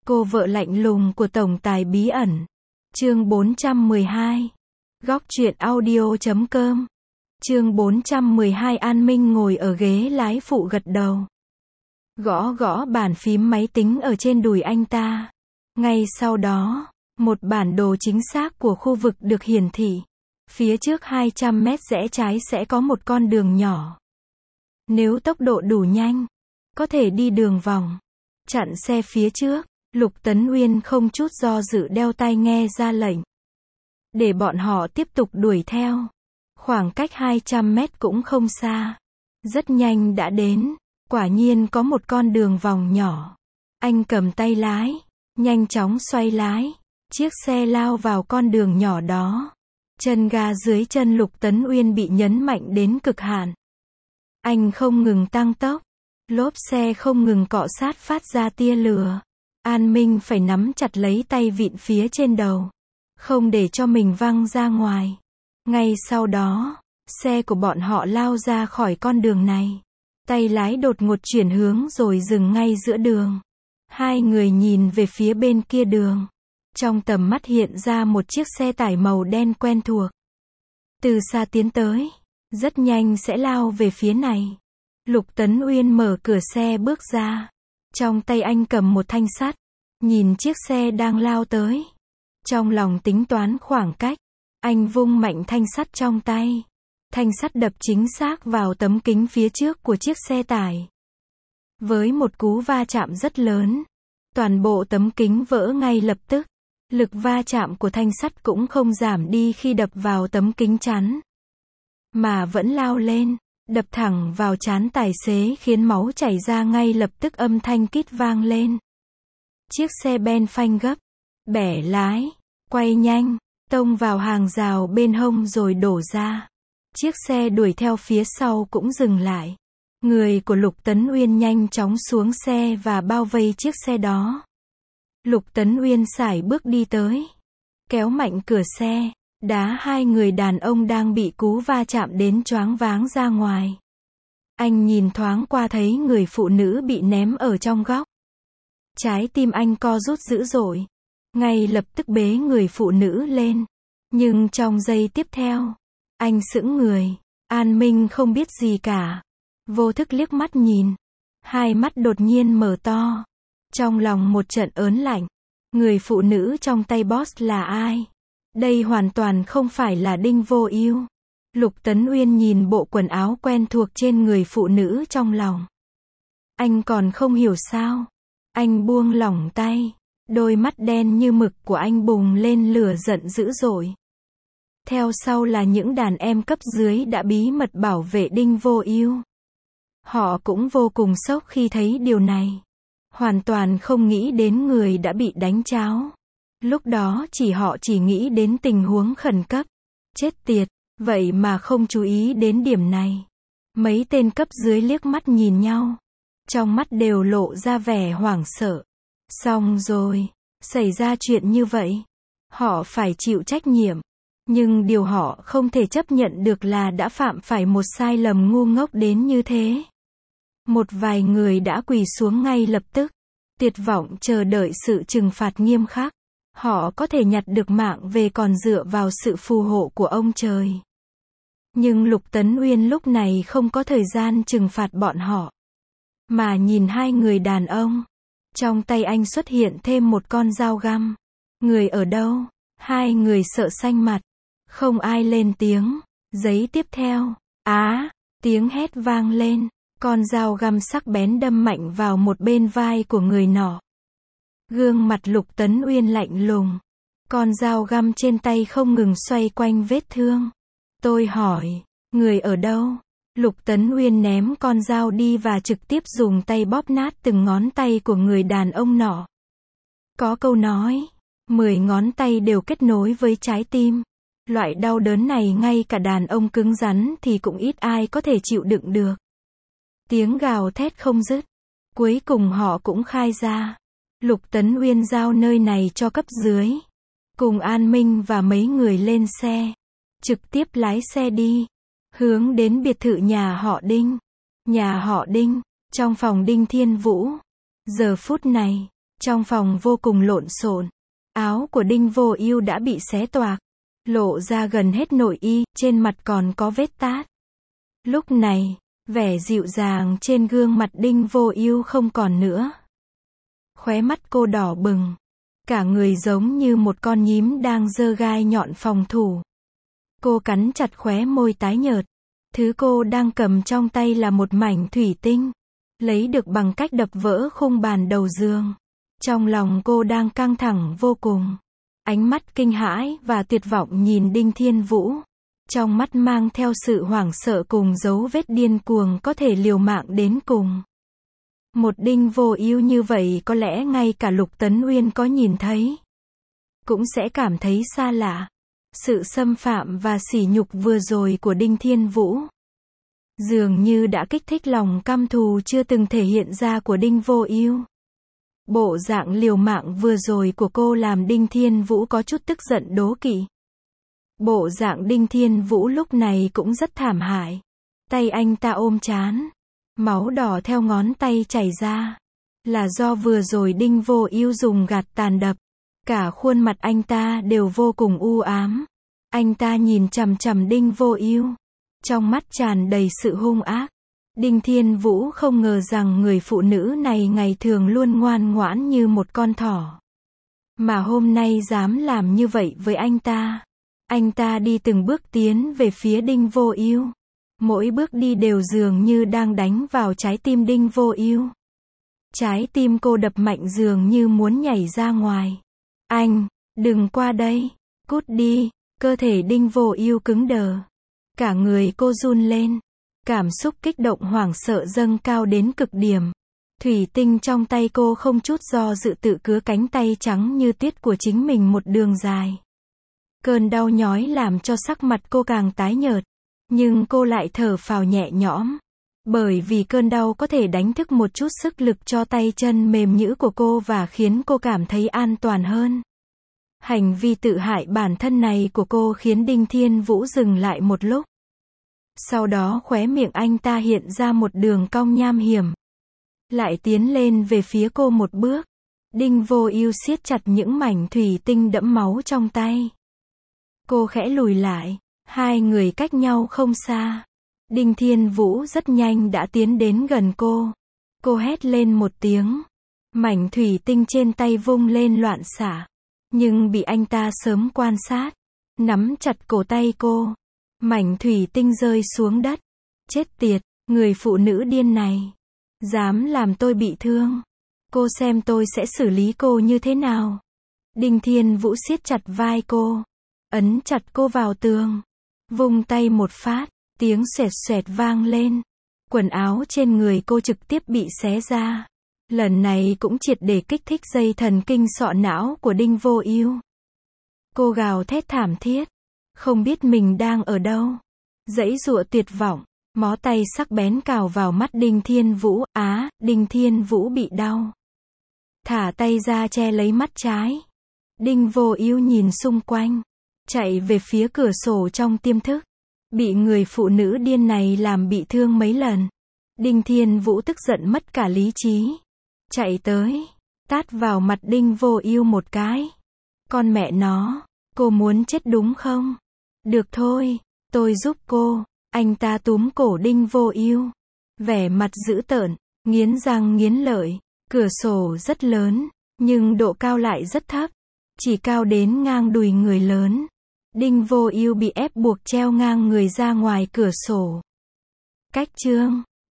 Cô vợ lạnh lùng của tổng tài bí ẩn. Chương 412. Góc truyện audio.com. Chương 412. An Minh ngồi ở ghế lái phụ gật đầu. Gõ gõ bàn phím máy tính ở trên đùi anh ta. Ngay sau đó, một bản đồ chính xác của khu vực được hiển thị. Phía trước 200 mét rẽ trái sẽ có một con đường nhỏ. Nếu tốc độ đủ nhanh, có thể đi đường vòng, chặn xe phía trước. Lục Tấn Uyên không chút do dự đeo tai nghe ra lệnh. Để bọn họ tiếp tục đuổi theo. Khoảng cách 200 mét cũng không xa. Rất nhanh đã đến. Quả nhiên có một con đường vòng nhỏ. Anh cầm tay lái, nhanh chóng xoay lái. Chiếc xe lao vào con đường nhỏ đó. Chân ga dưới chân Lục Tấn Uyên bị nhấn mạnh đến cực hạn. Anh không ngừng tăng tốc. Lốp xe không ngừng cọ sát phát ra tia lửa. An Minh phải nắm chặt lấy tay vịn phía trên đầu. Không để cho mình văng ra ngoài. Ngay sau đó, xe của bọn họ lao ra khỏi con đường này. Tay lái đột ngột chuyển hướng rồi dừng ngay giữa đường. Hai người nhìn về phía bên kia đường. Trong tầm mắt hiện ra một chiếc xe tải màu đen quen thuộc. Từ xa tiến tới, rất nhanh sẽ lao về phía này. Lục Tấn Uyên mở cửa xe bước ra. Trong tay anh cầm một thanh sắt. Nhìn chiếc xe đang lao tới. Trong lòng tính toán khoảng cách. Anh vung mạnh thanh sắt trong tay. Thanh sắt đập chính xác vào tấm kính phía trước của chiếc xe tải. Với một cú va chạm rất lớn. Toàn bộ tấm kính vỡ ngay lập tức. Lực va chạm của thanh sắt cũng không giảm đi khi đập vào tấm kính chắn. Mà vẫn lao lên. Đập thẳng vào trán tài xế khiến máu chảy ra ngay lập tức, âm thanh kít vang lên. Chiếc xe ben phanh gấp, bẻ lái, quay nhanh, tông vào hàng rào bên hông rồi đổ ra. Chiếc xe đuổi theo phía sau cũng dừng lại. Người của Lục Tấn Uyên nhanh chóng xuống xe và bao vây chiếc xe đó. Lục Tấn Uyên sải bước đi tới, kéo mạnh cửa xe, đá hai người đàn ông đang bị cú va chạm đến choáng váng ra ngoài. Anh nhìn thoáng qua thấy người phụ nữ bị ném ở trong góc. Trái tim anh co rút dữ dội. Ngay lập tức bế người phụ nữ lên. Nhưng trong giây tiếp theo, anh sững người. An Minh không biết gì cả. Vô thức liếc mắt nhìn. Hai mắt đột nhiên mở to. Trong lòng một trận ớn lạnh. Người phụ nữ trong tay boss là ai? Đây hoàn toàn không phải là Đinh Vô Ưu. Lục Tấn Uyên nhìn bộ quần áo quen thuộc trên người phụ nữ trong lòng. Anh còn không hiểu sao. Anh buông lỏng tay. Đôi mắt đen như mực của anh bùng lên lửa giận dữ dội. Theo sau là những đàn em cấp dưới đã bí mật bảo vệ Đinh Vô Ưu. Họ cũng vô cùng sốc khi thấy điều này. Hoàn toàn không nghĩ đến người đã bị đánh tráo. Lúc đó họ chỉ nghĩ đến tình huống khẩn cấp. Chết tiệt, vậy mà không chú ý đến điểm này. Mấy tên cấp dưới liếc mắt nhìn nhau. Trong mắt đều lộ ra vẻ hoảng sợ. Xong rồi, xảy ra chuyện như vậy. Họ phải chịu trách nhiệm. Nhưng điều họ không thể chấp nhận được là đã phạm phải một sai lầm ngu ngốc đến như thế. Một vài người đã quỳ xuống ngay lập tức. Tuyệt vọng chờ đợi sự trừng phạt nghiêm khắc. Họ có thể nhặt được mạng về còn dựa vào sự phù hộ của ông trời. Nhưng Lục Tấn Uyên lúc này không có thời gian trừng phạt bọn họ. Mà nhìn hai người đàn ông. Trong tay anh xuất hiện thêm một con dao găm. Người ở đâu? Hai người sợ xanh mặt. Không ai lên tiếng. Giây tiếp theo. Tiếng hét vang lên. Con dao găm sắc bén đâm mạnh vào một bên vai của người nọ. Gương mặt Lục Tấn Uyên lạnh lùng. Con dao găm trên tay không ngừng xoay quanh vết thương. Tôi hỏi, người ở đâu? Lục Tấn Uyên ném con dao đi và trực tiếp dùng tay bóp nát từng ngón tay của người đàn ông nọ. Có câu nói, 10 ngón tay đều kết nối với trái tim. Loại đau đớn này ngay cả đàn ông cứng rắn thì cũng ít ai có thể chịu đựng được. Tiếng gào thét không dứt. Cuối cùng họ cũng khai ra. Lục Tấn Uyên giao nơi này cho cấp dưới. Cùng An Minh và mấy người lên xe. Trực tiếp lái xe đi. Hướng đến biệt thự nhà họ Đinh. Nhà họ Đinh. Trong phòng Đinh Thiên Vũ. Giờ phút này, Trong phòng vô cùng lộn xộn. Áo của Đinh Vô Ưu đã bị xé toạc, lộ ra gần hết nội y, trên mặt còn có vết tát. Lúc này, vẻ dịu dàng trên gương mặt Đinh Vô Ưu không còn nữa. Khóe mắt cô đỏ bừng, cả người giống như một con nhím đang giơ gai nhọn phòng thủ. Cô cắn chặt khóe môi tái nhợt. Thứ cô đang cầm trong tay là một mảnh thủy tinh, lấy được bằng cách đập vỡ khung bàn đầu giường. Trong lòng cô đang căng thẳng vô cùng. Ánh mắt kinh hãi và tuyệt vọng nhìn Đinh Thiên Vũ. Trong mắt mang theo sự hoảng sợ cùng dấu vết điên cuồng có thể liều mạng đến cùng. Một Đinh Vô Ưu như vậy có lẽ ngay cả Lục Tấn Uyên có nhìn thấy cũng sẽ cảm thấy xa lạ. Sự xâm phạm và sỉ nhục vừa rồi của Đinh Thiên Vũ dường như đã kích thích lòng căm thù chưa từng thể hiện ra của Đinh Vô Ưu. Bộ dạng liều mạng vừa rồi của cô làm Đinh Thiên Vũ có chút tức giận đố kỵ. Bộ dạng Đinh Thiên Vũ lúc này cũng rất thảm hại. Tay anh ta ôm trán, máu đỏ theo ngón tay chảy ra. Là do vừa rồi Đinh Vô Ưu dùng gạt tàn đập. Cả khuôn mặt anh ta đều vô cùng u ám. Anh ta nhìn chằm chằm Đinh Vô Ưu, trong mắt tràn đầy sự hung ác. Đinh Thiên Vũ không ngờ rằng người phụ nữ này ngày thường luôn ngoan ngoãn như một con thỏ, mà hôm nay dám làm như vậy với anh ta. Anh ta đi từng bước tiến về phía Đinh Vô Ưu. Mỗi bước đi đều dường như đang đánh vào trái tim Đinh Vô Ưu. Trái tim cô đập mạnh dường như muốn nhảy ra ngoài. Anh, đừng qua đây, cút đi. Cơ thể Đinh Vô Ưu cứng đờ. Cả người cô run lên. Cảm xúc kích động hoảng sợ dâng cao đến cực điểm. Thủy tinh trong tay cô không chút do dự tự cứa cánh tay trắng như tuyết của chính mình một đường dài. Cơn đau nhói làm cho sắc mặt cô càng tái nhợt. Nhưng cô lại thở phào nhẹ nhõm. Bởi vì cơn đau có thể đánh thức một chút sức lực cho tay chân mềm nhũn của cô và khiến cô cảm thấy an toàn hơn. Hành vi tự hại bản thân này của cô khiến Đinh Thiên Vũ dừng lại một lúc. Sau đó khóe miệng anh ta hiện ra một đường cong nham hiểm. Lại tiến lên về phía cô một bước. Đinh Vô Ưu siết chặt những mảnh thủy tinh đẫm máu trong tay. Cô khẽ lùi lại. Hai người cách nhau không xa. Đinh Thiên Vũ rất nhanh đã tiến đến gần cô. Cô hét lên một tiếng. Mảnh thủy tinh trên tay vung lên loạn xạ. Nhưng bị anh ta sớm quan sát. Nắm chặt cổ tay cô. Mảnh thủy tinh rơi xuống đất. Chết tiệt, người phụ nữ điên này. Dám làm tôi bị thương. Cô xem tôi sẽ xử lý cô như thế nào. Đinh Thiên Vũ siết chặt vai cô. Ấn chặt cô vào tường. Vung tay một phát. Tiếng xoẹt xoẹt vang lên. Quần áo trên người cô trực tiếp bị xé ra. Lần này cũng triệt để kích thích dây thần kinh sọ não của Đinh Vô Ưu. Cô gào thét thảm thiết. Không biết mình đang ở đâu. Giãy giụa tuyệt vọng. Mó tay sắc bén cào vào mắt Đinh Thiên Vũ. Đinh Thiên Vũ bị đau. Thả tay ra che lấy mắt trái. Đinh Vô Ưu nhìn xung quanh. Chạy về phía cửa sổ trong tiềm thức. Bị người phụ nữ điên này làm bị thương mấy lần. Đinh Thiên Vũ tức giận mất cả lý trí. Chạy tới. Tát vào mặt Đinh Vô Ưu một cái. Con mẹ nó. Cô muốn chết đúng không? Được thôi. Tôi giúp cô. Anh ta túm cổ Đinh Vô Ưu. Vẻ mặt dữ tợn. Nghiến răng nghiến lợi. Cửa sổ rất lớn. Nhưng độ cao lại rất thấp. Chỉ cao đến ngang đùi người lớn. Đinh Vô Ưu bị ép buộc treo ngang người ra ngoài cửa sổ. Cách chương